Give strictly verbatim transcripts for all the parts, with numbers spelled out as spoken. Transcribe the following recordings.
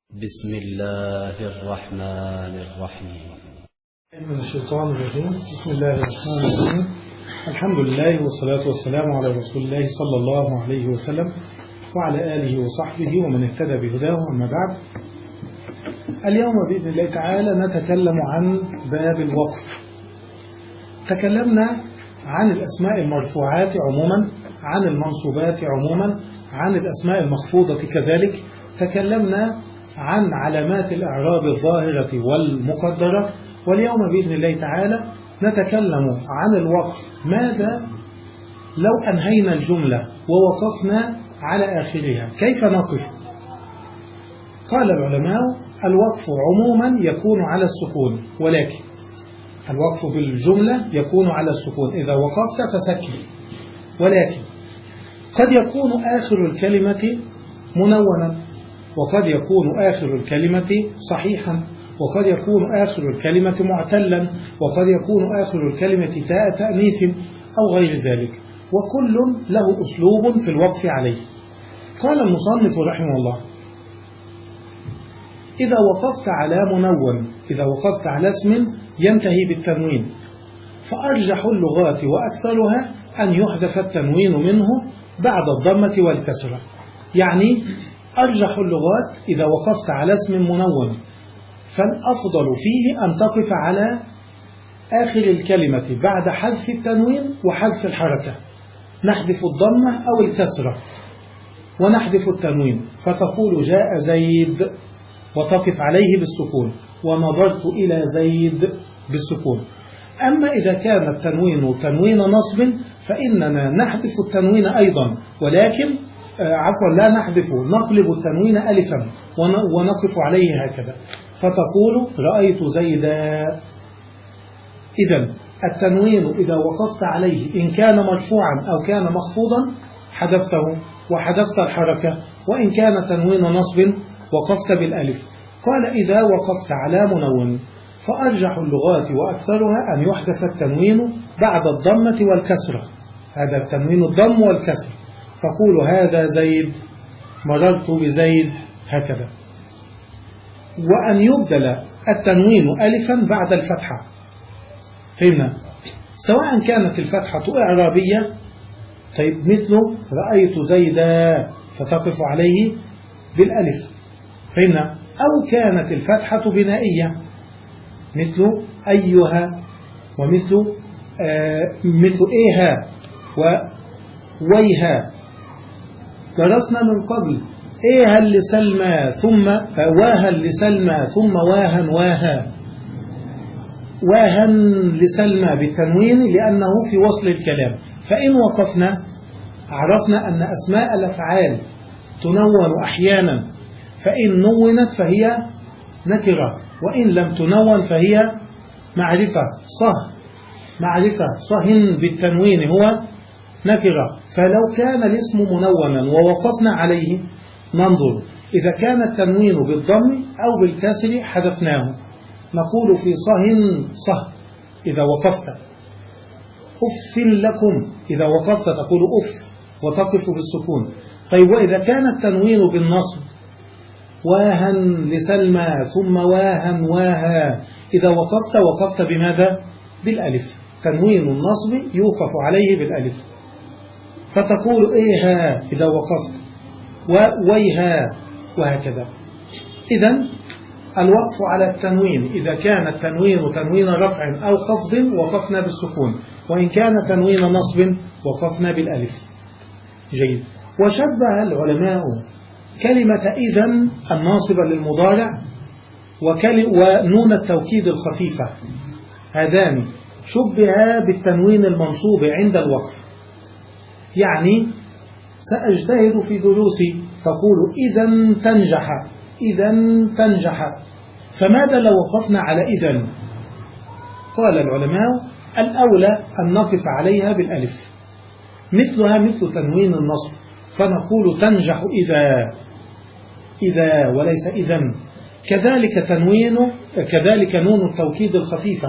بسم الله الرحمن الرحيم. من الشيطان الرجيم. بسم الله الرحمن الرحيم. الحمد لله والصلاة والسلام على رسول الله صلى الله عليه وسلم وعلى آله وصحبه ومن اهتدى بهداه. أما بعد، اليوم بإذن الله تعالى نتكلم عن باب الوقف. تكلمنا عن الأسماء المرفوعات عموما، عن المنصوبات عموما، عن الأسماء المخفوضة كذلك. تكلمنا عن علامات الإعراب الظاهرة والمقدرة. واليوم بإذن الله تعالى نتكلم عن الوقف. ماذا لو أنهينا الجملة ووقفنا على آخرها؟ كيف نقف؟ قال العلماء: الوقف عموما يكون على السكون، ولكن الوقف بالجملة يكون على السكون إذا وقفت فسكن، ولكن قد يكون آخر الكلمة منونا، وقد يكون آخر الكلمة صحيحا، وقد يكون آخر الكلمة معتلا، وقد يكون آخر الكلمة تاء تأنيث أو غير ذلك، وكل له أسلوب في الوقف عليه. قال المصنف رحمه الله: إذا وقفت على منون، إذا وقفت على اسم ينتهي بالتنوين، فأرجح اللغات وأكثرها أن يحذف التنوين منه بعد الضمة والكسرة. يعني أرجح اللغات إذا وقفت على اسم منون فالأفضل فيه أن تقف على آخر الكلمة بعد حذف التنوين وحذف الحركة، نحذف الضمة أو الكسرة ونحذف التنوين، فتقول جاء زيد وتقف عليه بالسكون، ونظرت إلى زيد بالسكون. أما إذا كان التنوين تنوين نصب فإننا نحذف التنوين أيضا، ولكن عفوا لا نحذفه، نقلب التنوين ألفا ونقف عليه هكذا، فتقول رأيت زيدا. إذن التنوين إذا وقفت عليه إن كان مرفوعا أو كان مخفوضا حذفته وحذفت الحركة، وإن كان تنوين نصب وقفت بالألف. قال: إذا وقفت على منون فأرجح اللغات وأكثرها أن يحذف التنوين بعد الضمة والكسرة، هذا التنوين الضم والكسر، تقول هذا زيد، مررت بزيد، هكذا. وأن يبدل التنوين ألفا بعد الفتحة، فهمنا؟ سواء كانت الفتحة إعرابية، طيب مثل رأيت زيدا فتقف عليه بالألف، فهمنا؟ أو كانت الفتحة بنائية مثل أيها، ومثل آه مثل إيها وويها. درسنا من قبل إيها لسلمى ثم واها لسلمى ثم واها واها، واها لسلمى بالتنوين لأنه في وصل الكلام. فإن وقفنا عرفنا أن أسماء الأفعال تنون أحيانا، فإن نونت فهي نكرة، وإن لم تنون فهي معرفة. صه معرفة، صهن بالتنوين هو نكرة. فلو كان الاسم منونا ووقفنا عليه ننظر، إذا كان التنوين بالضم أو بالكسر حذفناه، نقول في صهن صه إذا وقفت. أف لكم إذا وقفت تقول أف وتقف بالسكون. طيب وإذا كان التنوين بالنصب، واها لسلمى ثم واها واها، إذا وقفت وقفت بماذا؟ بالألف. تنوين النصب يوقف عليه بالألف، فتقول إيها إذا وقفت، وويها، وهكذا. إذن الوقف على التنوين إذا كان التنوين تنوين رفع أو خفض وقفنا بالسكون، وإن كان تنوين نصب وقفنا بالألف. جيد. وشبه العلماء كلمة إذن الناصبة للمضارع ونون التوكيد الخفيفة، هذان شبها بالتنوين المنصوب عند الوقف. يعني سأجتهد في دروسي، تقول إذن تنجح، إذن تنجح. فماذا لو وقفنا على إذن؟ قال العلماء: الأولى أن نقف عليها بالألف، مثلها مثل تنوين النصب، فنقول تنجح إذا، إذا وليس إذن. كذلك تنوين كذلك نون التوكيد الخفيفة.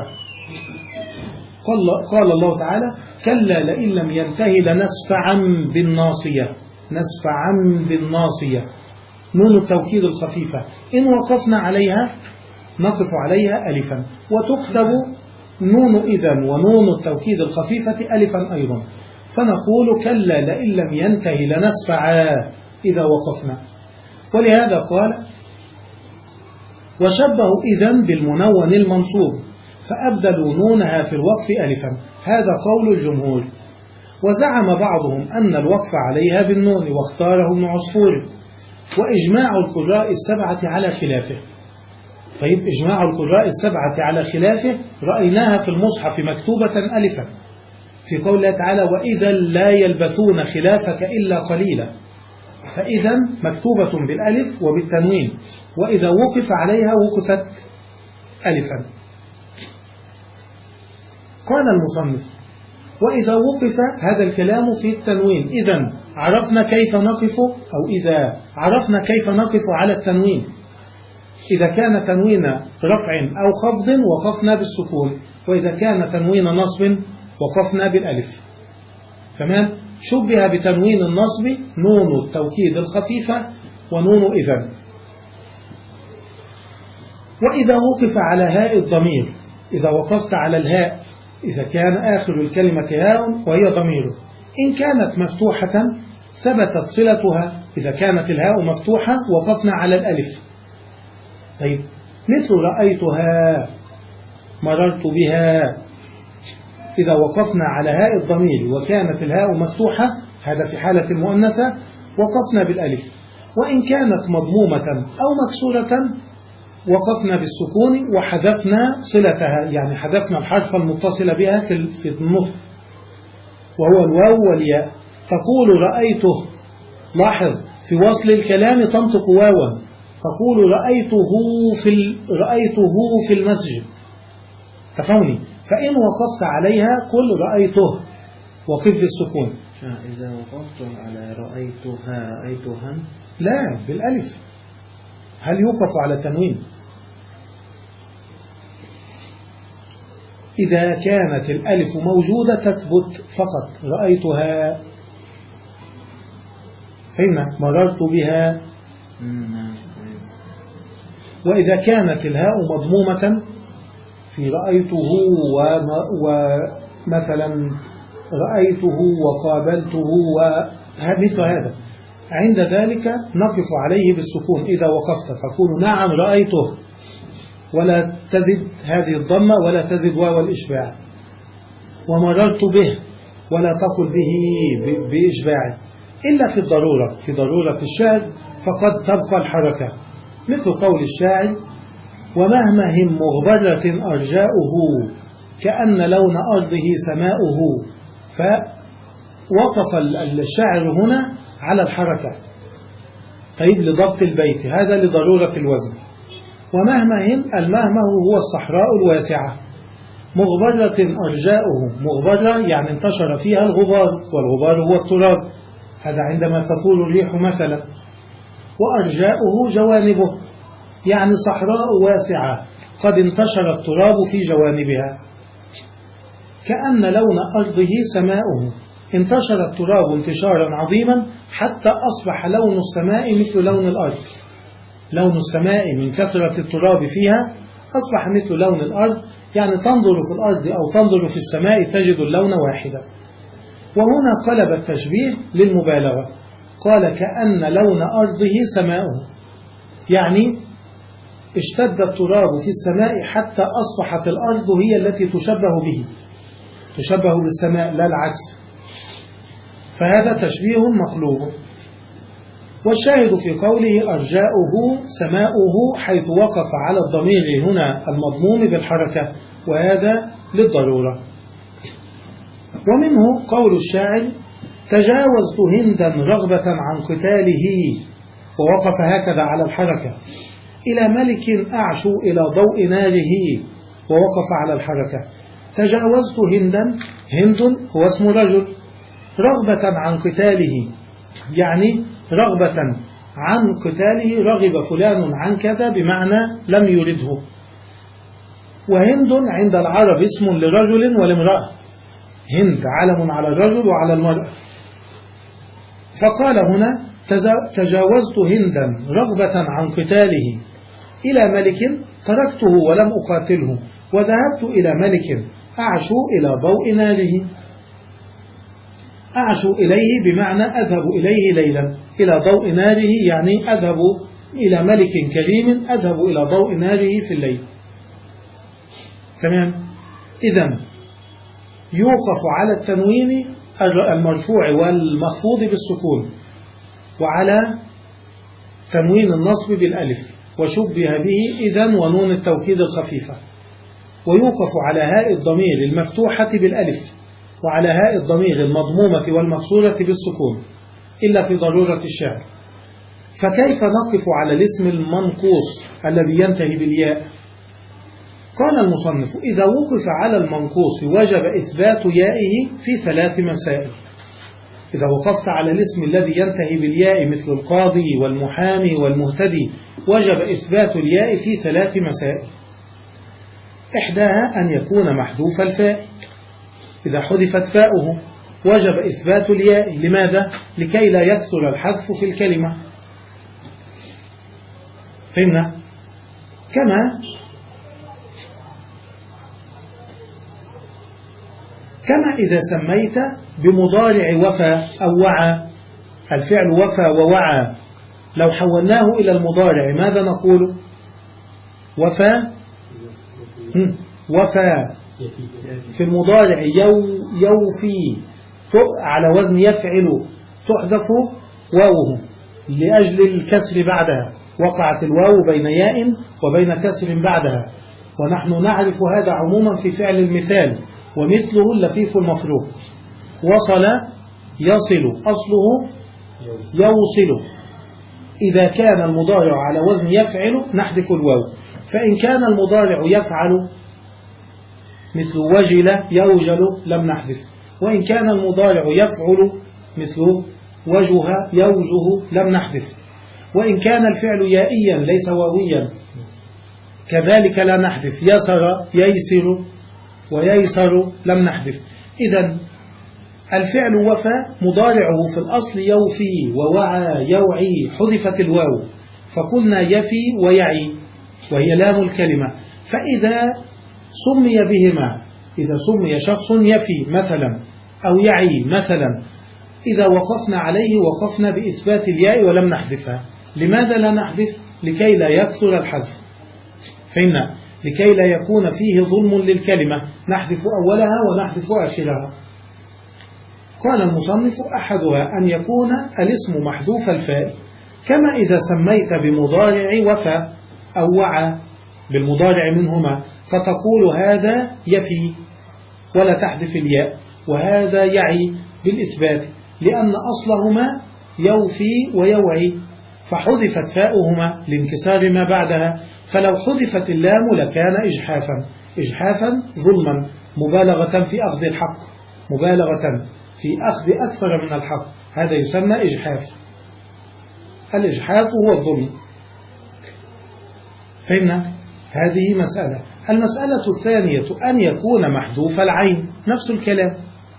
قال, قال الله تعالى: كلا لئن لم ينتهي لنسفعا بالناصية، نسفعا بالناصية. نون التوكيد الخفيفة إن وقفنا عليها نقف عليها ألفا، وتكتب نون إذن ونون التوكيد الخفيفة ألفا أيضا، فنقول كلا لئن لم ينتهي لنسفعا إذا وقفنا. ولهذا قال وشبهوا إذن بالمنون المنصوب فأبدلوا نونها في الوقف ألفا، هذا قول الجمهور. وزعم بعضهم أن الوقف عليها بالنون واختاره ابن عصفور، وإجماع القراء السبعة على خلافه. طيب إجماع القراء السبعة على خلافه رأيناها في المصحف مكتوبة ألفا في قول الله تعالى وإذا لا يلبثون خلافك إلا قليلا، فإذا مكتوبة بالألف وبالتنوين، وإذا وقف عليها وقفت ألفا. قال المصنف وإذا وقف هذا الكلام في التنوين، إذا عرفنا كيف نقف أو إذا عرفنا كيف نقف على التنوين. إذا كان تنوين رفع أو خفض وقفنا بالسكون، وإذا كان تنوين نصب وقفنا بالألف. تمام؟ شبه بتنوين النصب نون التوكيد الخفيفة ونون إذن. وإذا وقف على هاء الضمير، إذا وقفت على الهاء إذا كان آخر الكلمة هاء وهي ضمير، إن كانت مفتوحة ثبتت صلتها، إذا كانت الهاء مفتوحة وقفنا على الألف. طيب مثل رأيتها، مررت بها، إذا وقفنا على هاء الضمير وكانت الهاء مفتوحة، هذا في حالة المؤنثة، وقفنا بالألف. وإن كانت مضمومة أو مكسورة وقفنا بالسكون وحذفنا صلتها، يعني حذفنا الحرف المتصل بها في النطق وهو الواو والياء. تقول رأيته، لاحظ في وصل الكلام تنطق واوا، تقول رأيته في رأيته في المسجد، تفهمني؟ فإن وقفت عليها قل رأيته، وقف بالسكون. إذا وقفت على رأيتها رأيتها لا بالألف، هل يوقف على تنوين؟ إذا كانت الألف موجودة تثبت فقط، رأيتها، فهمنا؟ مررت بها. وإذا كانت الهاء مضمومة في رأيته ومثلا رأيته وقابلته ومثل هذا، عند ذلك نقف عليه بالسكون. إذا وقفت تقول نعم رأيته، ولا تزد هذه الضمة ولا تزد واو الإشباع. ومررت به ولا تقل به بإشباع، إلا في الضرورة، في ضرورة الشعر فقد تبقى الحركة، مثل قول الشاعر ومهما هم مغبرة أرجاؤه كأن لون أرضه سماؤه، فوقف الشاعر هنا على الحركة. طيب لضبط البيت، هذا لضرورة الوزن. ومهما هم، المهمه هو الصحراء الواسعة، مغبرة أرجاؤه، مغبرة يعني انتشر فيها الغبار، والغبار هو التراب، هذا عندما تثور الريح مثلا. وأرجاؤه جوانبه، يعني صحراء واسعة قد انتشر التراب في جوانبها. كأن لون أرضه سماؤه، انتشر التراب انتشارا عظيما حتى أصبح لون السماء مثل لون الأرض. لون السماء من كثرة التراب فيها أصبح مثل لون الأرض، يعني تنظر في الأرض أو تنظر في السماء تجد اللون واحدا. وهنا قلب التشبيه للمبالغة، قال كأن لون أرضه سماؤه، يعني اشتد التراب في السماء حتى أصبحت الأرض هي التي تشبه به، تشبه بالسماء لا العكس. فهذا تشبيه مقلوب. والشاهد في قوله أرجاؤه سماؤه حيث وقف على الضمير هنا المضموم بالحركة، وهذا للضرورة. ومنه قول الشاعر تجاوزت هندا رغبة عن قتاله، ووقف هكذا على الحركة، إلى ملك أعشو إلى ضوء ناره، ووقف على الحركة. تجاوزت هندا، هند هو اسم رجل، رغبة عن قتاله يعني رغبة عن قتاله، رغب فلان عن كذا بمعنى لم يرده. وهند عند العرب اسم لرجل ولامرأة، هند علم على الرجل وعلى المرأة. فقال هنا تجاوزت هندا رغبة عن قتاله إلى ملك تركته ولم أقاتله وذهبت إلى ملك أعشو إلى ضوء ناره. أعشو إليه بمعنى أذهب إليه ليلا، إلى ضوء ناره يعني أذهب إلى ملك كريم، أذهب إلى ضوء ناره في الليل. تمام. إذن يوقف على التنوين المرفوع والمخفوض بالسكون، وعلى تنوين النصب بالألف، وشبه به إذن ونون التوكيد الخفيفة. ويوقف على هاء الضمير المفتوحة بالألف، وعلى هاء الضمير المضمومة والمكسورة بالسكون إلا في ضرورة الشعر. فكيف نقف على الاسم المنقوص الذي ينتهي بالياء؟ قال المصنف: إذا وقف على المنقوص وجب إثبات يائه في ثلاث مسائل. إذا وقفت على الاسم الذي ينتهي بالياء مثل القاضي والمحامي والمهتدي وجب إثبات الياء في ثلاث مسائل. إحداها أن يكون محذوف الفاء، إذا حذفت فاؤه وجب إثبات الياء. لماذا؟ لكي لا يكثر الحذف في الكلمة. فهمنا؟ كما كما إذا سميت بمضارع وفى أو وعى، الفعل وفى ووعى لو حولناه إلى المضارع ماذا نقول؟ وفى وفى في المضارع يو يوفي على وزن يفعل، تحذف واوه لأجل الكسر بعدها، وقعت الواو بين ياء وبين كسر بعدها، ونحن نعرف هذا عموما في فعل المثال، ومثله اللفيف المفروض. وصل يصل أصله يوصل. إذا كان المضارع على وزن يفعل نحذف الواو، فإن كان المضارع يفعل مثل وجل يوجل لم نحذف، وإن كان المضارع يفعل مثل وجه يوجه لم نحذف، وإن كان الفعل يائيا ليس واويا كذلك لا نحذف، يسر ييسر وييسر لم نحذف. إذن الفعل وفى مضارعه في الأصل يوفي ووعى يوعي، حذفت الواو فقلنا يفي ويعي وهي لام الكلمة. فإذا سمي بهما، إذا سمي شخص يفي مثلا أو يعي مثلا، إذا وقفنا عليه وقفنا بإثبات الياء ولم نحذفها. لماذا لا نحذف؟ لكي لا يكثر الحذف. فإن لكي لا يكون فيه ظلم للكلمة نحذف أولها ونحذف آخرها. قال المصنف: أحدها أن يكون الاسم محذوف الفاء، كما إذا سميت بمضارع وفى أو وعى بالمضارع منهما فتقول هذا يفي ولا تحذف الياء، وهذا يعي بالإثبات، لأن أصلهما يوفي ويوعي، فحذفت فاؤهما لانكسار ما بعدها، فلو حذفت اللام لكان إجحافا إجحافا ظلما، مبالغة في أخذ الحق، مبالغة في أخذ أكثر من الحق، هذا يسمى إجحاف. الإجحاف هو الظلم. فهمنا؟ هذه مسألة. المسألة الثانية أن يكون محذوف العين، نفس الكلام،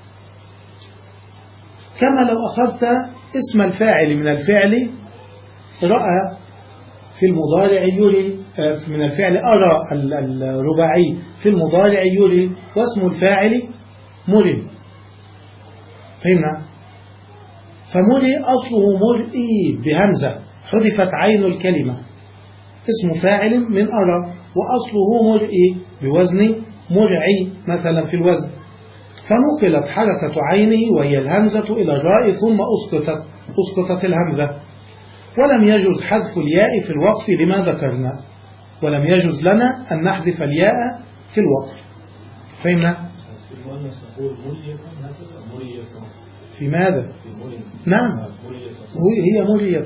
كما لو أخذت اسم الفاعل من الفعل رأى في المضارع يري، من الفعل أرى الرباعي في المضارع يري، واسم الفاعل مري. فهمنا؟ فمري أصله مرئي بهمزة، حذفت عين الكلمة، اسم فاعل من أرى، وأصله مرئي بوزن مرعي مثلا في الوزن، فنقلت حركة عينه وهي الهمزة إلى الراء ثم أسقطت أسقطت الهمزة، ولم يجوز حذف الياء في الوقف لما ذكرنا، ولم يجوز لنا أن نحذف الياء في الوقف. فهمنا؟ في ماذا؟ نعم، هي مرية.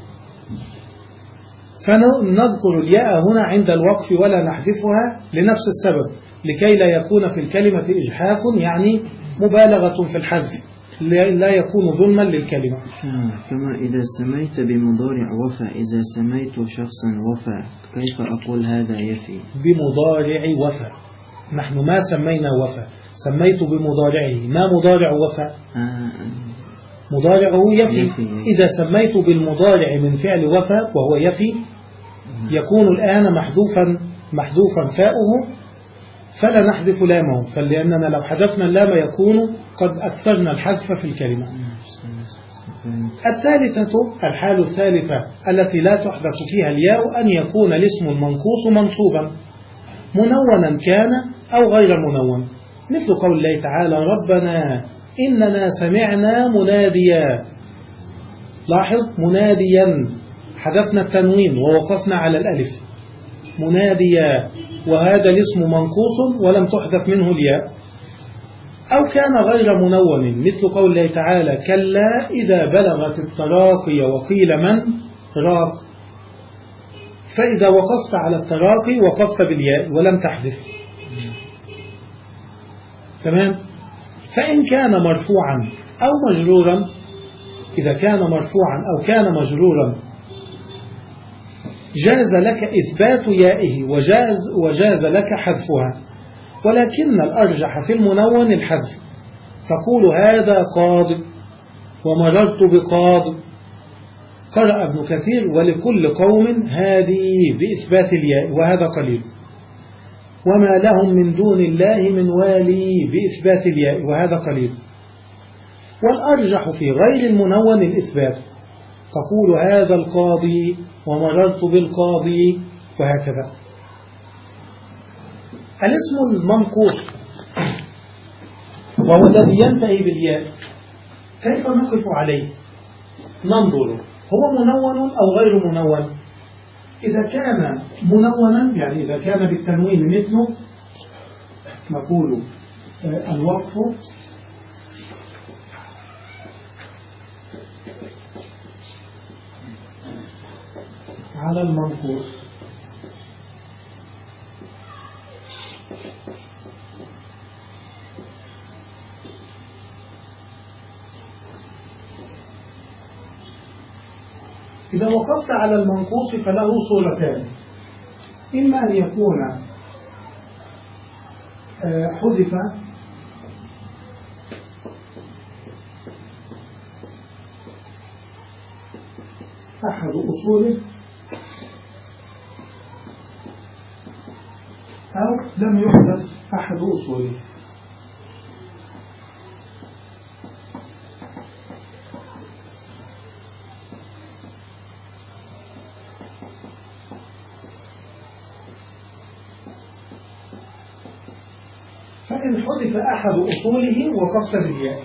فنذكر الياء هنا عند الوقف ولا نحذفها لنفس السبب، لكي لا يكون في الكلمة إجحاف، يعني مبالغة في الحذف، لا يكون ظلما للكلمة. كما إذا سميت بمضارع وفى، إذا سميت شخصا وفى كيف أقول هذا يفي؟ بمضارع وفى، نحن ما سمينا وفى، سميت بمضارعه، ما مضارع وفى؟ آه. مضارعه يفي. يفي. إذا سميت بالمضارع من فعل وفى وهو يفي يكون الآن محذوفا محذوفا فاؤه فلا نحذف لامه، فلأننا لو حذفنا اللام يكون قد أكثرنا الحذف في الكلمة. الثالثة الحال الثالثة التي لا تحذف فيها الياء أن يكون الاسم المنقوص منصوبا منونا كان أو غير منون، مثل قول الله تعالى ربنا إننا سمعنا مناديا. لاحظ مناديا حذفنا التنوين ووقفنا على الألف مناديا، وهذا الاسم منقوص ولم تحذف منه الياء. أو كان غير منون مثل قول الله تعالى كلا إذا بلغت التراقي وقيل من راق، فإذا وقفت على التراقي وقفت بالياء ولم تحذف. تمام. فإن كان مرفوعا أو مجرورا، إذا كان مرفوعا أو كان مجرورا جاز لك إثبات يائه وجاز, وجاز لك حذفها، ولكن الأرجح في المنون الحذف. تقول هذا قاض ومررت بقاض. قرأ ابن كثير ولكل قوم هذه بإثبات الياء وهذا قليل، وما لهم من دون الله من والي بإثبات الياء وهذا قليل. والأرجح في غير المنون الإثبات. تقول هذا القاضي ومررت بالقاضي وهكذا. الاسم المنقوص وهو الذي ينتهي بالياء كيف نقف عليه؟ ننظر هو منون أو غير منون. إذا كان منونا يعني إذا كان بالتنوين مثله نقول الوقف على المنقوص. إذا وقفت على المنقوص فله صورتان، إما أن يكون حذف أحد أصوله أو لم يحدث أحد أصوله. فإن حذف أحد أصوله وقفت بالياء.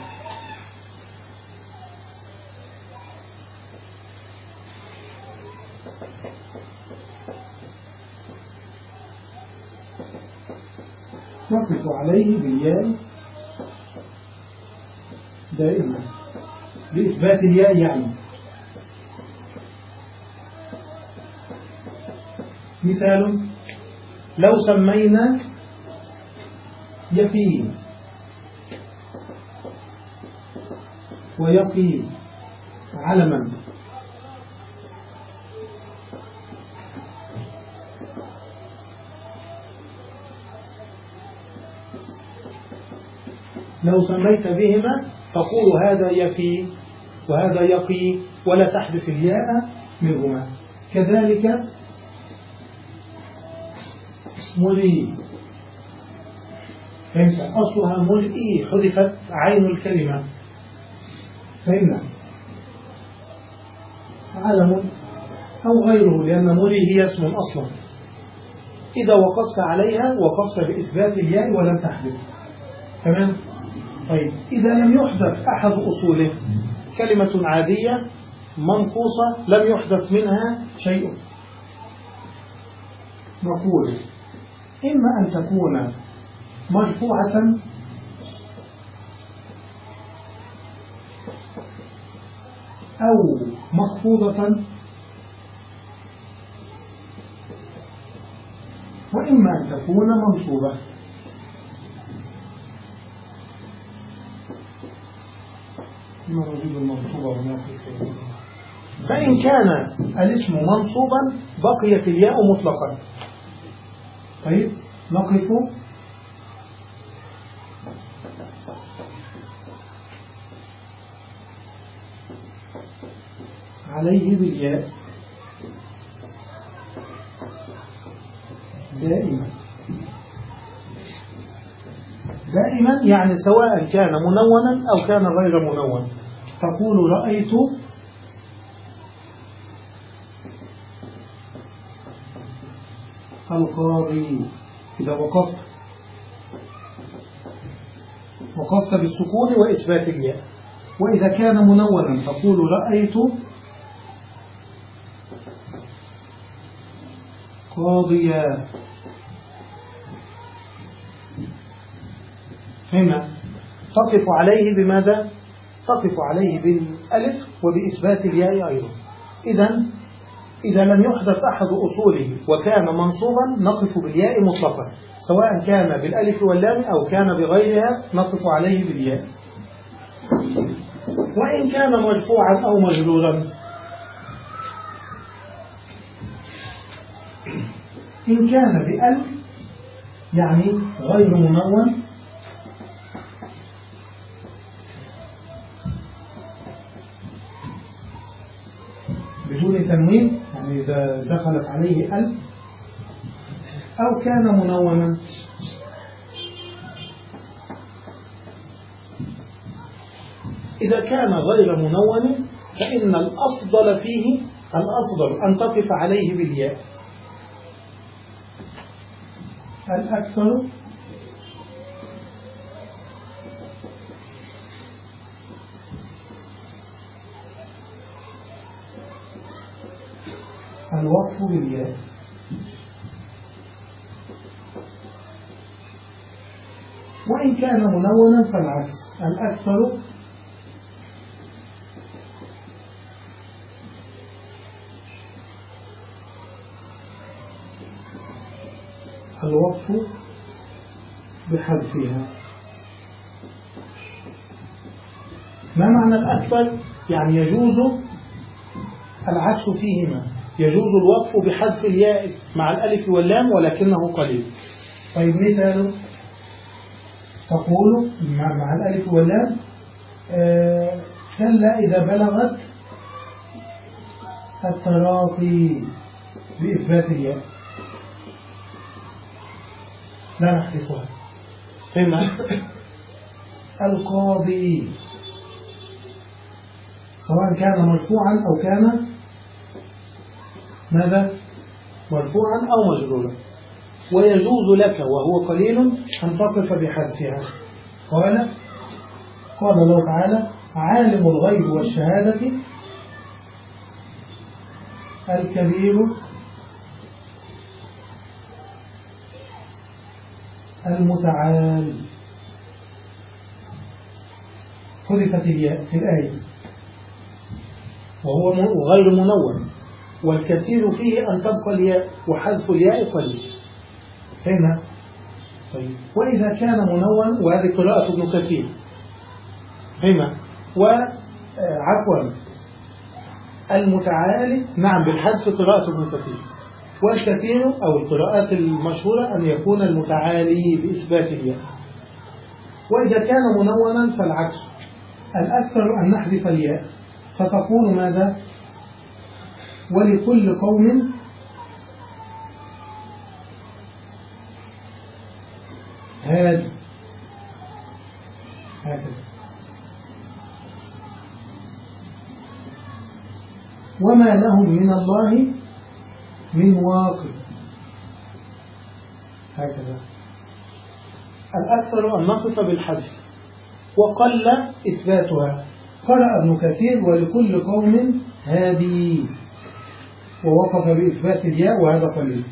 نقف عليه بالياء دائما بإثبات الياء يعني. مثال لو سمينا يفي ويقي علما لو سميت بهما تقول هذا يفي وهذا يقي ولا تحذف الياء منهما. كذلك مري، فهمت؟ أصلها مرئي حذفت عين الكلمة، فهمنا؟ علم أو غيره لأن مري هي اسم أصلا. إذا وقفت عليها وقفت بإثبات الياء ولم تحذف. تمام؟ طيب إذا لم يحذف أحد أصوله كلمة عادية منقوصة لم يحذف منها شيء، نقول إما أن تكون مرفوعة أو مخفوضة، وإما أن تكون منصوبة. فإن كان الاسم منصوبا بقيت الياء مطلقا. طيب نقف عليه بالياء دائما. دائما يعني سواء كان منونا أو كان غير منون. تقول رأيت القاضي إذا وقفت وقفت بالسكون وإثبات الياء. وإذا كان منونا تقول رأيت قاضيا. هنا تقف عليه بماذا؟ تقف عليه بالألف وبإثبات الياء أيضا. إذن إذا لم يحدث أحد أصوله وكان منصوبا نقف بالياء مطلقا، سواء كان بالألف واللام أو كان بغيرها نقف عليه بالياء. وإن كان مرفوعا أو مجرورا، إن كان بألف يعني غير منون بدون تنوين، يعني إذا دخلت عليه ألف، أو كان منونا إذا كان غير منون فإن الأفضل فيه الأفضل أن تقف عليه بالياء. الأكثر الوقف بالياء. وإن كان منونا فالعكس، الأكثر الوقف بحذفها. ما معنى الأكثر؟ يعني يجوز العكس فيهما، يجوز الوقف بحذف الياء مع الألف واللام ولكنه قليل. طيب مثال تقول مع, مع الألف واللام آه كلا إذا بلغت التراقي بإثبات الياء لا نحذفها. ثم القاضي سواء كان مرفوعا أو كان ماذا؟ مرفوعا أو مجرورا. ويجوز لك وهو قليل أن تقف بحذفها. قال قال الله تعالى عالم الغيب والشهادة الكبير المتعال. حذفت الياء في الآية وهو غير منون، والكثير فيه أن تبقى الياء وحذف الياء قليل. هنا طيب. وإذا كان منون، وهذه قراءة ابن كثير هنا، وعفوا المتعال نعم بالحذف قراءة ابن كثير، والكثير أو القراءات المشهورة أن يكون المتعالي بإثبات الياء. وإذا كان منونا فالعكس، الأكثر أن نحذف الياء، فتقول ماذا؟ ولكل قوم هاد، هكذا. وما لهم من الله من واقع، هكذا. الأكثر أن نقف بالحذف وقل إثباتها. قرأ ابن كثير ولكل قوم هادي ووقف بإثبات الياء وهذا قليل.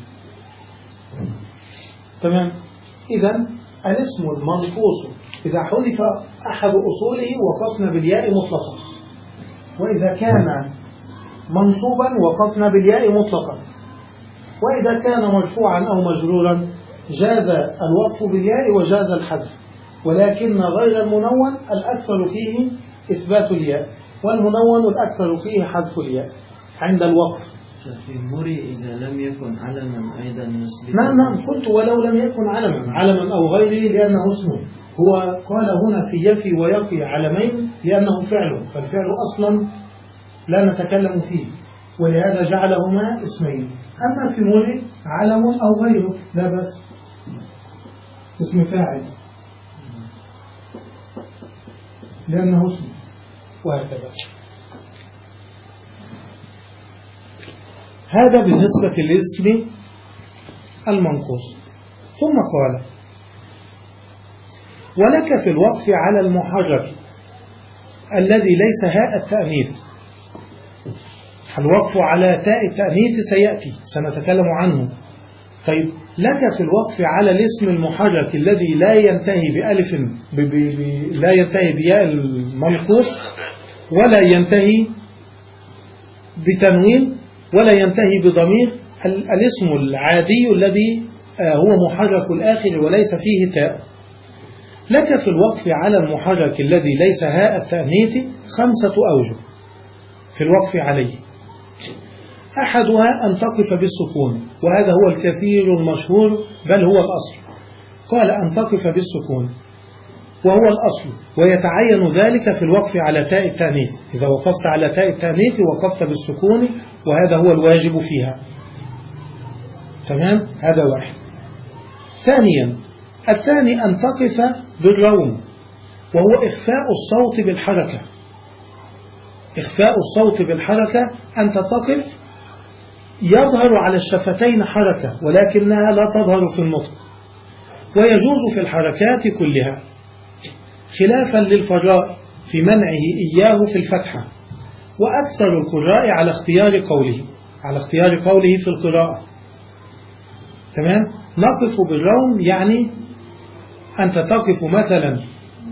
تمام. إذن الاسم المنقوص إذا حذف أحد أصوله وقفنا بالياء مطلقا، وإذا كان منصوبا وقفنا بالياء مطلقا، وإذا كان مرفوعا أو مجرورا جاز الوقف بالياء وجاز الحذف. ولكن غير المنون الأكثر فيه إثبات الياء، والمنون الأكثر فيه حذف الياء عند الوقف. في المري إذا لم يكن علما أيضا نسبته. نعم نعم قلت ولو لم يكن علما، علما أو غيره لأنه اسمه. هو قال هنا في يفي ويقي علمين لأنه فعل، فالفعل أصلا لا نتكلم فيه، ولهذا جعلهما اسمين. أما في مولي علم أو غيره لا بس اسم فاعل لأنه اسم، وهكذا. هذا بالنسبة للاسم المنقوص. ثم قال: ولك في الوقف على المحرك الذي ليس هاء التأنيث. الوقف على تاء التأنيث سيأتي سنتكلم عنه. طيب، لك في الوقف على الاسم المحرك الذي لا ينتهي بألف ب ب ب لا ينتهي بياء المنقوص ولا ينتهي بتنوين ولا ينتهي بضمير، الاسم العادي الذي هو محرك الآخر وليس فيه تاء. لك في الوقف على المحرك الذي ليس هاء التأنيث خمسة أوجه في الوقف عليه. أحدها أن تقف بالسكون، وهذا هو الكثير المشهور بل هو الأصل. قال أن تقف بالسكون وهو الأصل، ويتعين ذلك في الوقف على تاء التأنيث. إذا وقفت على تاء التأنيث وقفت بالسكون، وهذا هو الواجب فيها. تمام؟ هذا واحد. ثانيا، الثاني أن تقف بالروم، وهو إخفاء الصوت بالحركة. إخفاء الصوت بالحركة أنت تقف يظهر على الشفتين حركة ولكنها لا تظهر في النطق، ويجوز في الحركات كلها، خلافا للفراء في منعه إياه في الفتحة. وأكثر القراء على اختيار قوله على اختيار قوله في القراءة. تمام؟ نقف بالروم يعني أنت تقف مثلا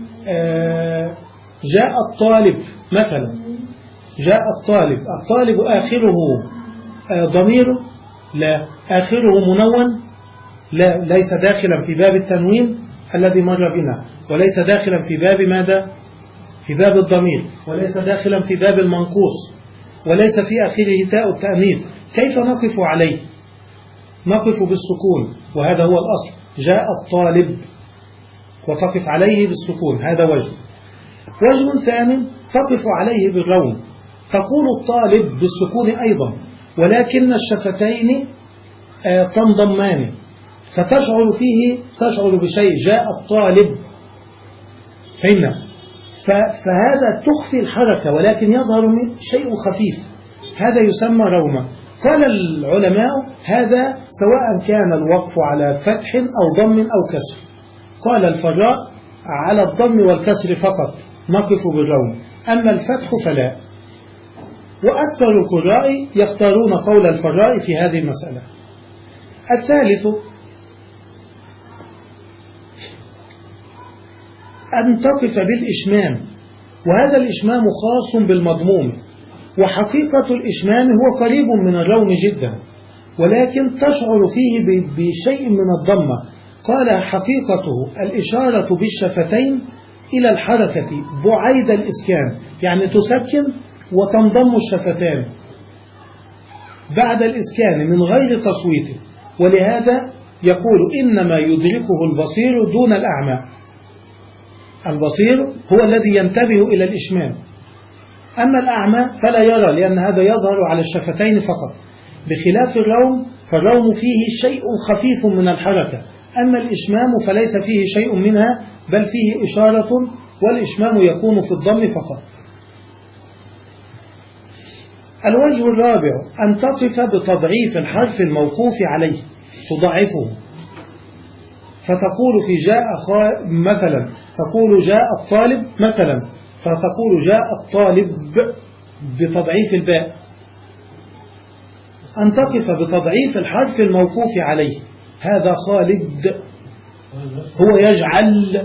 جاء الطالب مثلا، جاء الطالب، الطالب آخره ضمير؟ لا. آخره منون؟ لا، ليس داخلا في باب التنوين الذي مر بنا، وليس داخلا في باب ماذا؟ في باب الضمير، وليس داخلا في باب المنقوص، وليس في آخره تاء التأنيث. كيف نقف عليه؟ نقف بالسكون، وهذا هو الأصل. جاء الطالب وتقف عليه بالسكون، هذا وجه. وجه ثاني تقف عليه بالروم، تقول الطالب بالسكون أيضا، ولكن الشفتين تنضمان، فتشعر فيه تشعر بشيء. جاء الطالب، فهمنا؟ فهذا تخفي الحركة ولكن يظهر من شيء خفيف، هذا يسمى روما. قال العلماء هذا سواء كان الوقف على فتح أو ضم أو كسر. قال الفراء على الضم والكسر فقط نقف بالروم، أما الفتح فلا. وأكثر القراء يختارون قول الفراء في هذه المسألة. الثالث أن تقف بالإشمام، وهذا الإشمام خاص بالمضموم، وحقيقة الإشمام هو قريب من الروم جدا، ولكن تشعر فيه بشيء من الضمة. قال حقيقته الإشارة بالشفتين إلى الحركة بعيد الإسكان، يعني تسكن وتنضم الشفتان بعد الإسكان من غير تصويت. ولهذا يقول إنما يدركه البصير دون الأعمى. البصير هو الذي ينتبه إلى الإشمام، أما الأعمى فلا يرى، لأن هذا يظهر على الشفتين فقط، بخلاف الروم، فالروم فيه شيء خفيف من الحركة، أما الإشمام فليس فيه شيء منها بل فيه إشارة، والإشمام يكون في الضم فقط. الوجه الرابع أن تقف بتضعيف الحرف الموقوف عليه، تضعفه، فتقول في جاء مثلا، تقول جاء الطالب مثلا، فتقول جاء الطالب بتضعيف الباء. أن تقف بتضعيف الحرف الموقوف عليه، هذا خالد هو يجعل،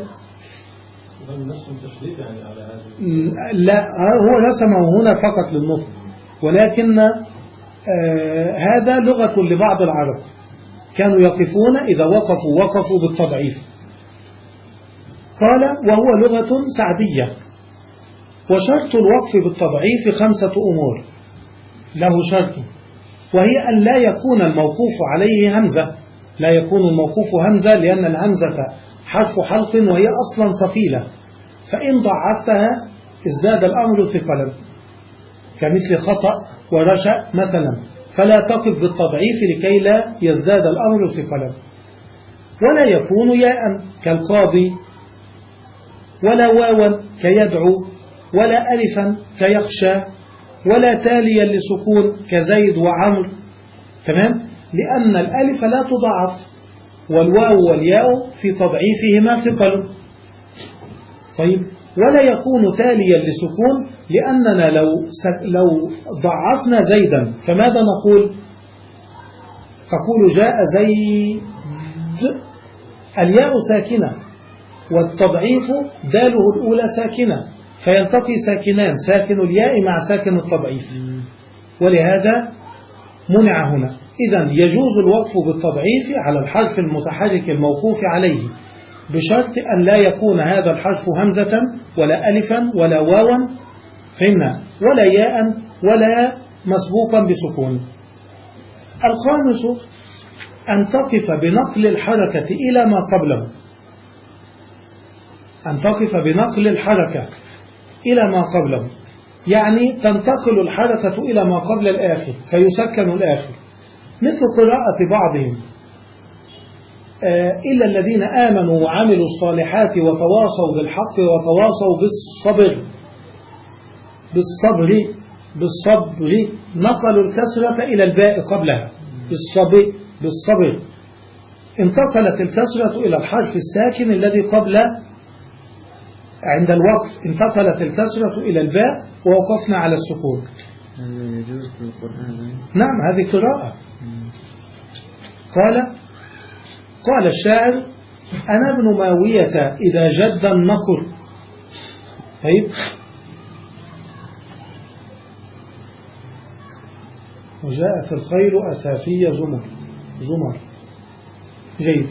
لا هو رسمه هنا فقط للنطق، ولكن آه هذا لغة لبعض العرب، كانوا يقفون إذا وقفوا وقفوا بالتضعيف. قال وهو لغة سعدية. وشرط الوقف بالتضعيف خمسة أمور، له شرط، وهي أن لا يكون الموقوف عليه همزة، لا يكون الموقوف همزة، لأن الهمزة حرف حلق وهي أصلا ثقيلة، فإن ضعفتها ازداد الأمر ثقلا. كمثل خطأ ورشأ مثلا، فلا تقف بالتضعيف لكي لا يزداد الأمر ثقلا. ولا يكون ياء كالقاضي، ولا واوا كيدعو، ولا ألفا كيخشى، ولا تاليا لسكون كزيد وعمر. تمام؟ لأن الألف لا تضعف، والواو والياء في تضعيفهما ثقل. طيب، ولا يكون تاليا لسكون، لأننا لو لو ضعفنا زيدا فماذا نقول؟ تقول جاء زيد، الياء ساكنة والتضعيف داله الأولى ساكنة، فيلتقي ساكنان، ساكن الياء مع ساكن التضعيف، ولهذا منع هنا. إذن يجوز الوقف بالتضعيف على الحرف المتحرك الموقوف عليه، بشرط أن لا يكون هذا الحرف همزة ولا ألفا ولا واوا، فهمنا، ولا ياء ولا مسبوقا بسكون. الخامس أن تقف بنقل الحركة إلى ما قبله، أن تقف بنقل الحركة إلى ما قبله، يعني تنتقل الحركة إلى ما قبل الآخر فيسكن الآخر، مثل قراءة بعضهم آه إلا الذين آمنوا وعملوا الصالحات وتواصوا بالحق وتواصوا بالصبر، بالصبر بالصبر نقلوا الكسرة إلى الباء قبلها، بالصبر بالصبر انتقلت الكسرة إلى الحرف الساكن الذي قبل، عند الوقف انتقلت الكسرة إلى الباء ووقفنا على السكون. هذا يجوز في القرآن؟ نعم، هذه قراءة. قال قال الشاعر: أنا ابن ماوية إذا جد النقر. طيب، وجاءت الخيل أثافية زمر زمر جيد.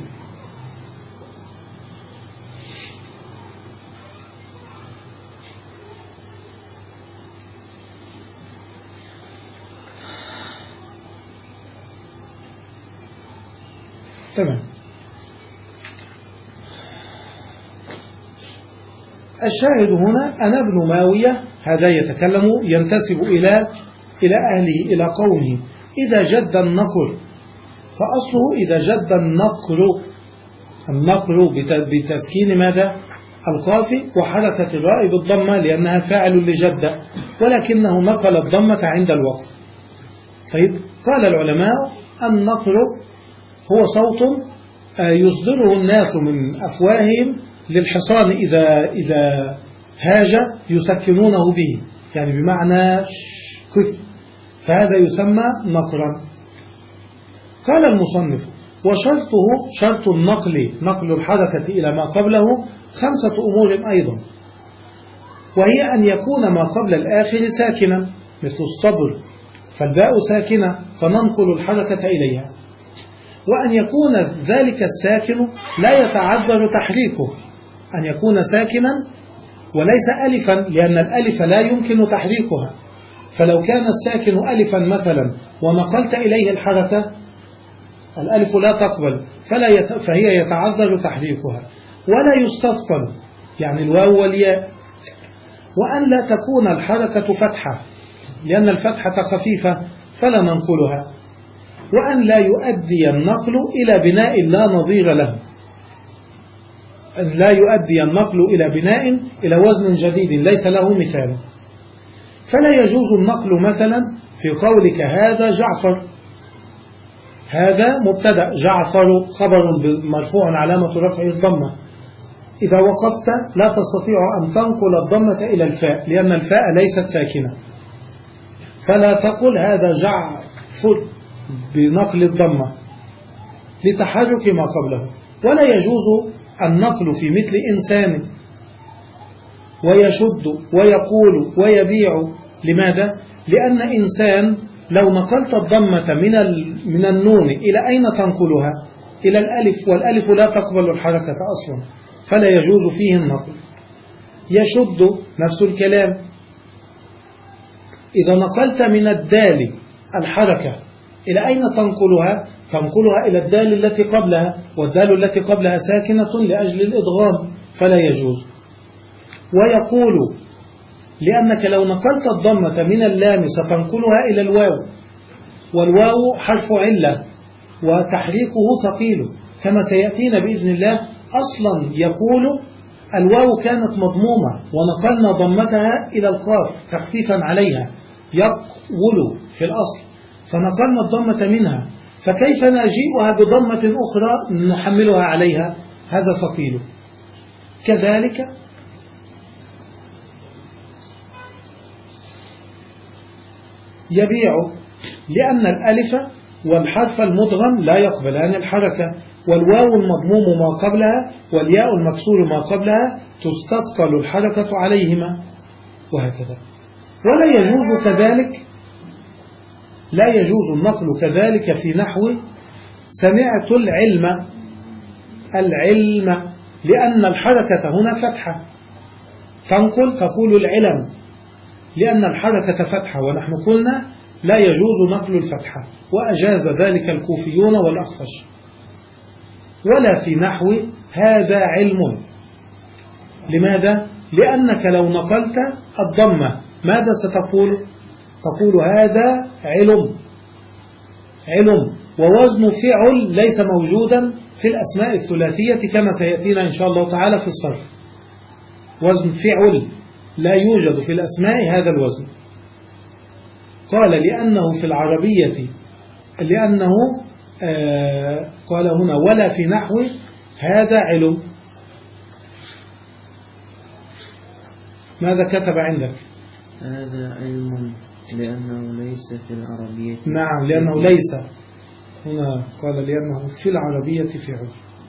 تمام. الشاهد هنا أنا ابن ماوية، هذا يتكلم ينتسب إلى إلى أهله إلى قومه. إذا جد النقر، فأصله إذا جد النقر، النقر بتسكين ماذا؟ القاف وحركة الراء بالضمة لأنها فاعل لجد، ولكنه نقل الضمة عند الوقف. طيب، قال العلماء: النقر هو صوت يصدره الناس من أفواههم للحصان إذا إذا هاج يسكنونه به، يعني بمعنى كف، فهذا يسمى نقرا. قال المصنف: وشرطه شرط النقل نقل الحركة إلى ما قبله خمسة أمور أيضا، وهي أن يكون ما قبل الآخر ساكنا مثل الصبر، فالباء ساكنة فننقل الحركة إليها، وأن يكون ذلك الساكن لا يتعذر تحريكه، أن يكون ساكنا وليس ألفا، لأن الألف لا يمكن تحريكها، فلو كان الساكن ألفا مثلا ونقلت إليه الحركة الألف لا تقبل، فلا يت... فهي يتعذر تحريكها، ولا يستثقل، يعني الواو والياء، وأن لا تكون الحركة فتحة، لأن الفتحة خفيفة فلا ننقلها، وأن لا يؤدي النقل إلى بناء لا نظير له، أن لا يؤدي النقل إلى بناء إلى وزن جديد ليس له مثال. فلا يجوز النقل مثلا في قولك هذا جعفر، هذا مبتدأ، جعفر خبر مرفوع علامة رفعه الضمة، إذا وقفت لا تستطيع أن تنقل الضمة إلى الفاء لأن الفاء ليست ساكنة، فلا تقل هذا جعفر بنقل الضمة لتحرك ما قبله. ولا يجوز النقل في مثل إنسان ويشد ويقول ويبيع. لماذا؟ لأن إنسان لو نقلت الضمة من من النون إلى أين تنقلها؟ إلى الألف، والألف لا تقبل الحركة أصلا، فلا يجوز فيه النقل. يشد نفس الكلام، إذا نقلت من الدال الحركة إلى أين تنقلها؟ تنقلها إلى الدال التي قبلها، والدال التي قبلها ساكنة لأجل الإدغام، فلا يجوز. ويقول لأنك لو نقلت الضمة من اللام ستنقلها إلى الواو، والواو حرف علة وتحريكه ثقيل كما سيأتينا بإذن الله. أصلا يقول الواو كانت مضمومة ونقلنا ضمتها إلى القاف تخفيفا عليها، يقول في الأصل، فنقلنا الضمة منها، فكيف نجيئها بضمة أخرى نحملها عليها؟ هذا ثقيل. كذلك يبيع، لأن الألف والحرف المدغم لا يقبلان الحركة، والواو المضموم ما قبلها والياء المكسور ما قبلها تستثقل الحركة عليهما، وهكذا. ولا يجوز كذلك لا يجوز النقل كذلك في نحو سمعت العلم العلم، لأن الحركة هنا فتحة، تنقل تقول العلم لأن الحركة فتحة، ونحن قلنا لا يجوز نقل الفتحة، وأجاز ذلك الكوفيون والأخفش. ولا في نحو هذا علم، لماذا؟ لأنك لو نقلت الضمة ماذا ستقول؟ تقول هذا علم علم، ووزن فعل ليس موجودا في الأسماء الثلاثية كما سيأتينا إن شاء الله تعالى في الصرف. وزن فعل لا يوجد في الأسماء هذا الوزن. قال لأنه في العربية لأنه آه قال هنا ولا في نحو هذا علم. ماذا كتب عندك؟ هذا علم لأنه ليس في العربية. نعم، لأنه ليس هنا، قال لأنه في العربية فعل.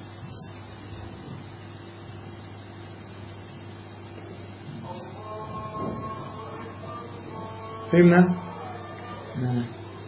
فهمنا؟ نعم.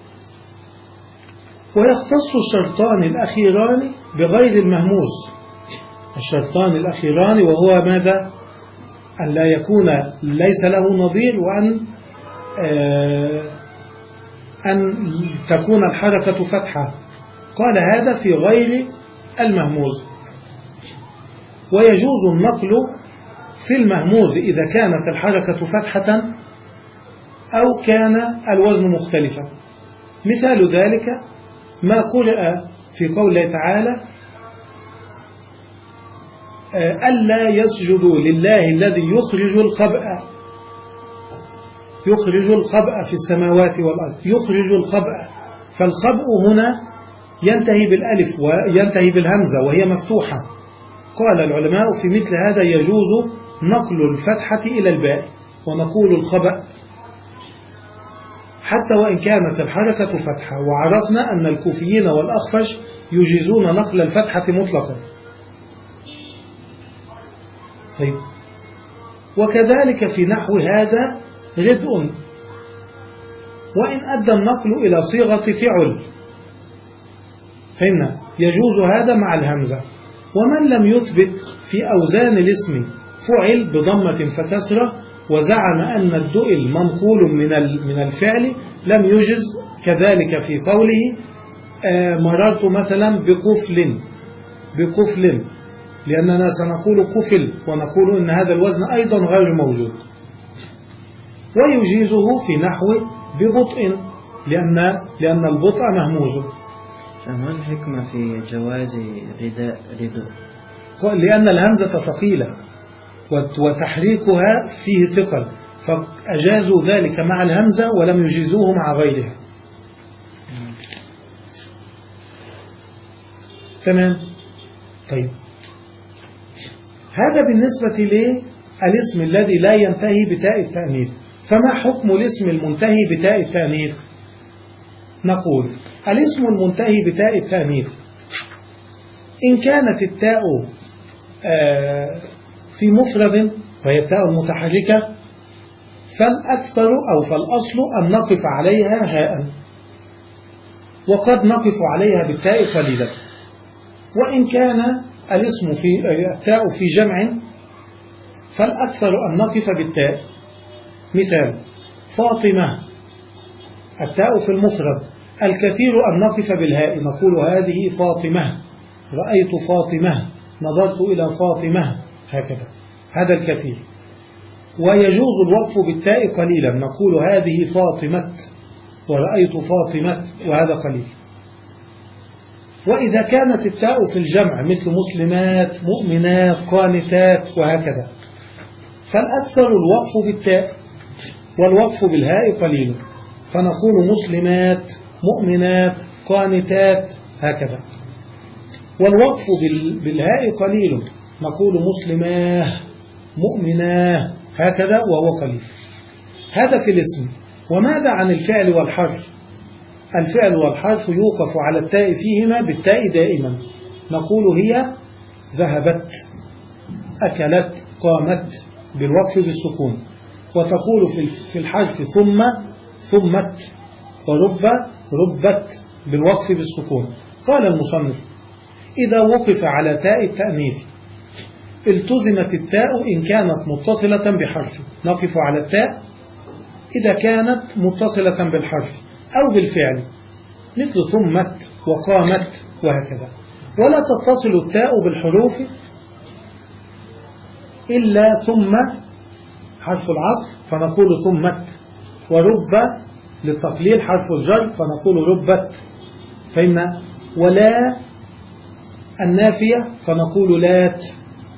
ويختص الشرطان الأخيران بغير المهموز، الشرطان الأخيران وهو ماذا؟ أن لا يكون ليس له نظير، وأن آه أن تكون الحركة فتحة. قال هذا في غير المهموز. ويجوز النقل في المهموز إذا كانت الحركة فتحة أو كان الوزن مختلفا. مثال ذلك ما قرأ في قوله تعالى ألا يسجدوا لله الذي يخرج الخبأ يخرج الخبأ في السماوات والأرض، يخرج الخبأ، فالخبأ هنا ينتهي بالألف وينتهي بالهمزة وهي مفتوحة. قال العلماء في مثل هذا يجوز نقل الفتحة إلى الباء ونقول الخبأ حتى وإن كانت الحركة فتحة. وعرفنا أن الكوفيين والأخفش يجيزون نقل الفتحة مطلقا. طيب، وكذلك في نحو هذا ردء، وإن أدى النقل إلى صيغة فعل فإن يجوز هذا مع الهمزة. ومن لم يثبت في أوزان الاسم فعل بضمة فكسرة وزعم أن الدؤل منقول من من الفعل لم يجز كذلك في قوله آه مررت مثلا بكفل بكفل، لأننا سنقول كفل ونقول إن هذا الوزن أيضا غير موجود. ويجيزه في نحو ببطء لأن لأن البطء مهموز. فما الحكمة في جواز رداء رداء؟ لأن الهمزة ثقيلة وتحريكها فيه ثقل، فأجازوا ذلك مع الهمزة ولم يجيزوه مع غيرها. تمام. طيب، هذا بالنسبة للاسم الذي لا ينتهي بتاء التأنيث. فما حكم الاسم المنتهي بتاء التأنيث؟ نقول الاسم المنتهي بتاء التأنيث إن كانت التاء في مفرد وهي التاء المتحركة فالأكثر أو فالأصل أن نقف عليها هاء، وقد نقف عليها بالتاء قليلا. وإن كان الاسم في التاء في جمع فالأكثر أن نقف بالتاء. مثال فاطمة، التاء في المفرد، الكثير أن نقف بالهاء، نقول هذه فاطمة، رأيت فاطمة، نظرت إلى فاطمة، هكذا، هذا الكثير. ويجوز الوقف بالتاء قليلا، نقول هذه فاطمة ورأيت فاطمة، وهذا قليل. وإذا كانت التاء في الجمع مثل مسلمات، مؤمنات، قانتات وهكذا، فالأكثر الوقف بالتاء، والوقف بالهاء قليل، فنقول مسلمات، مؤمنات، قانتات هكذا. والوقف بالهاء قليل، نقول مسلماه، مؤمناه هكذا، وهو قليل. هذا في الاسم. وماذا عن الفعل والحرف؟ الفعل والحرف يوقف على التاء فيهما بالتاء دائما، نقول هي ذهبت، أكلت، قامت، بالوقف بالسكون. وتقول في الحرف ثم، ثمت، ورب، ربت، بالوقف بالسكون. قال المصنف: إذا وقف على تاء التأنيث التزمت التاء إن كانت متصلة بحرف، نقف على التاء إذا كانت متصلة بالحرف أو بالفعل، مثل ثمت وقامت وهكذا. ولا تتصل التاء بالحروف إلا ثم حرف العطف، فنقول ثمت، ورب للتقليل حرف الجر، فنقول ربت، فإن ولا النافية فنقول لات،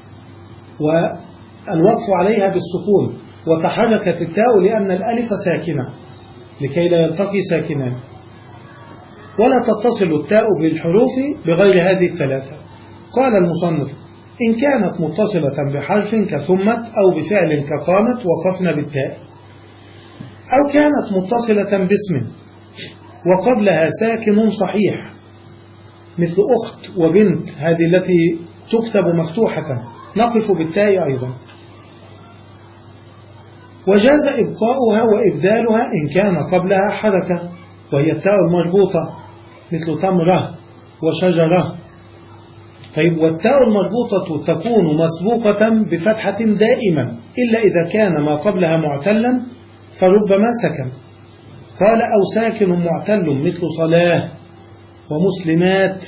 والوقف عليها بالسكون، وتحركت التاء لأن الألف ساكنة لكي لا يلتقي ساكنان. ولا تتصل التاء بالحروف بغير هذه الثلاثة. قال المصنف: إن كانت متصلة بحرف كثمت أو بفعل كقامت وقفنا بالتاء، أو كانت متصلة باسم وقبلها ساكن صحيح مثل أخت وبنت، هذه التي تكتب مفتوحة، نقف بالتاء أيضا. وجاز إبقاؤها وإبدالها إن كان قبلها حركة، وهي التاء المربوطة مثل تمرة وشجرة. طيب، والتاء المربوطة تكون مسبوقة بفتحة دائما إلا إذا كان ما قبلها معتلا، فربما سكن. قال: أو ساكن معتل مثل صلاة ومسلمات.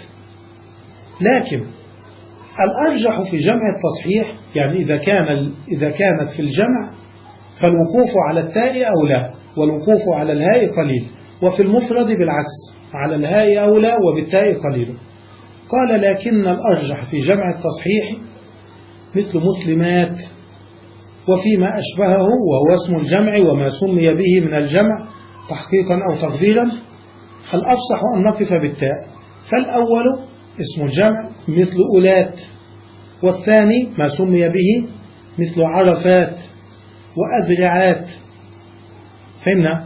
لكن الأرجح في جمع التصحيح، يعني إذا كان إذا كانت في الجمع فالوقوف على التاء أولى والوقوف على الهاء قليل، وفي المفرد بالعكس، على الهاء أولى وبالتاء قليل. قال: لكن الأرجح في جمع التصحيح مثل مسلمات وفيما أشبهه وهو اسم الجمع وما سمي به من الجمع تحقيقا أو تقديرا، الأفصح أن نقف بالتاء. فالأول اسم الجمع مثل أولات، والثاني ما سمي به مثل عرفات وأذرعات، فهمنا؟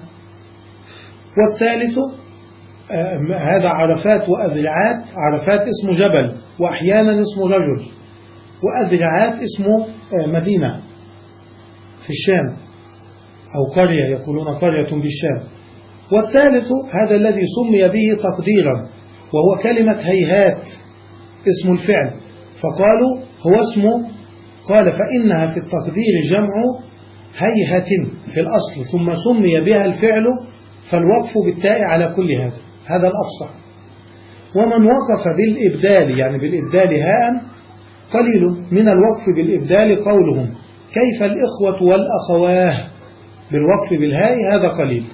والثالث آه هذا عرفات وأذرعات، عرفات اسم جبل وأحيانا اسم رجل، وأذرعات اسم آه مدينة في الشام أو قرية، يقولون قرية بالشام. والثالث هذا الذي سمي به تقديرا وهو كلمة هيهات اسم الفعل، فقالوا هو اسمه، قال: فإنها في التقدير جمع هيهة في الأصل ثم سمي بها الفعل، فالوقف بالتاء على كل هذا، هذا الأفصح. ومن وقف بالإبدال، يعني بالإبدال هاء، قليل. من الوقف بالإبدال قولهم: كيف الإخوة والأخواه، بالوقف بالهاء، هذا قليل.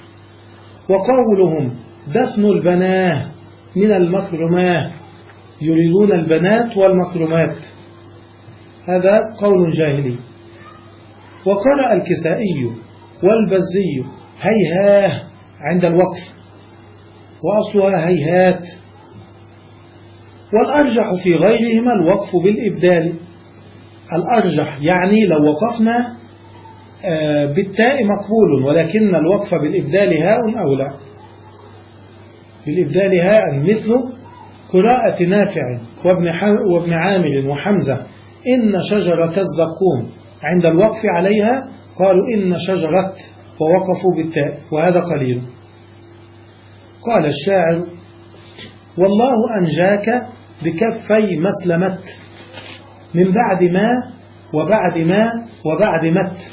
وقولهم: دفن البناه من المكرماه، يريدون البنات والمكرمات، هذا قول جاهلي. وقرأ الكسائي والبزي هيهاه عند الوقف، وأصلها هيهات. والأرجح في غيرهما الوقف بالإبدال، الأرجح يعني لو وقفنا بالتاء مقبول، ولكن الوقف بالإبدال هاء أولى، بالإبدال هاء، مثل قراءة نافع وابن, وابن عامر وحمزة: إن شجرة الزقوم، عند الوقف عليها قالوا إن شجرة ووقفوا بالتاء، وهذا قليل. قال الشاعر: والله أنجاك بكفي مسلمت، من بعد ما وبعد ما وبعد مت،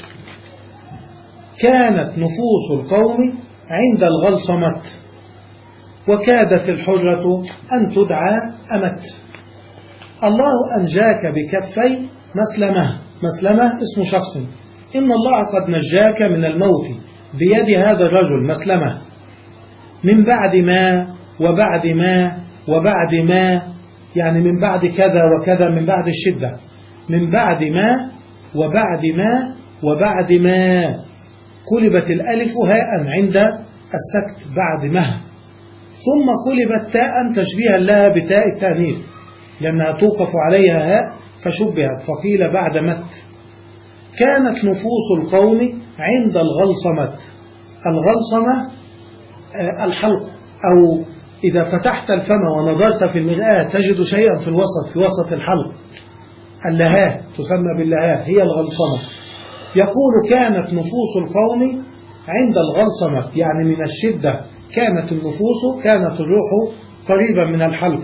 كانت نفوس القوم عند الغلصمت، وكادت الحرة أن تدعى أمت. الله أنجاك بكفي مسلمة، مسلمة اسم شخص، إن الله قد نجاك من الموت بيد هذا الرجل مسلمة من بعد ما وبعد ما وبعد ما، يعني من بعد كذا وكذا، من بعد الشدة، من بعد ما وبعد ما وبعد ما، قلبت الألف هاء عند السكت بعد ما، ثم قلبت تاء تشبيها لها بتاء التأنيث لأنها توقف عليها هاء فشبهت، فقيل بعد مت. كانت نفوس القوم عند الغلصمة. الغلصمة الحلق، أو إذا فتحت الفم ونظرت في المرآة تجد شيئا في الوسط، في وسط الحلق، اللهاه تسمى باللهاه، هي الغلصمة. يقول كانت نفوس القوم عند الغلصمة، يعني من الشدة كانت النفوس، كانت الروح قريبا من الحلق.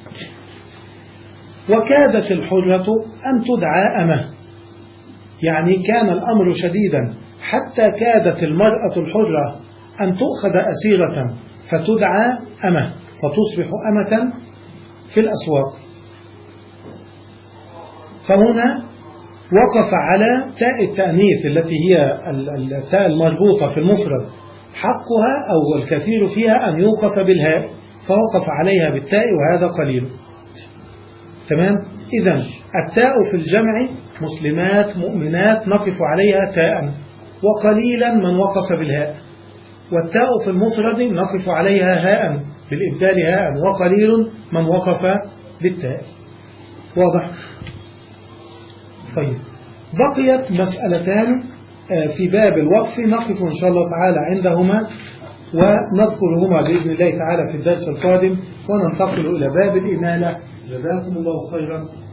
وكادت الحرة أن تدعى أمه، يعني كان الأمر شديدا حتى كادت المرأة الحرة أن تؤخذ أسيرة فتدعى أمه، فتصبح أمة في الأسواق. فهنا وقف على تاء التأنيث التي هي التاء المربوطة في المفرد، حقها أو الكثير فيها أن يوقف بالهاء، فوقف عليها بالتاء وهذا قليل. تمام؟ إذن التاء في الجمع مسلمات مؤمنات نقف عليها تاء، وقليلا من وقف بالهاء. والتاء في المفرد نقف عليها هاء بالإبدال هاء، وقليل من وقف بالتاء. واضح؟ طيب، بقيت مسألتان في باب الوقف نقف إن شاء الله تعالى عندهما ونذكرهما بإذن الله تعالى في الدرس القادم، وننتقل إلى باب الإمالة. جزاكم الله خيرا.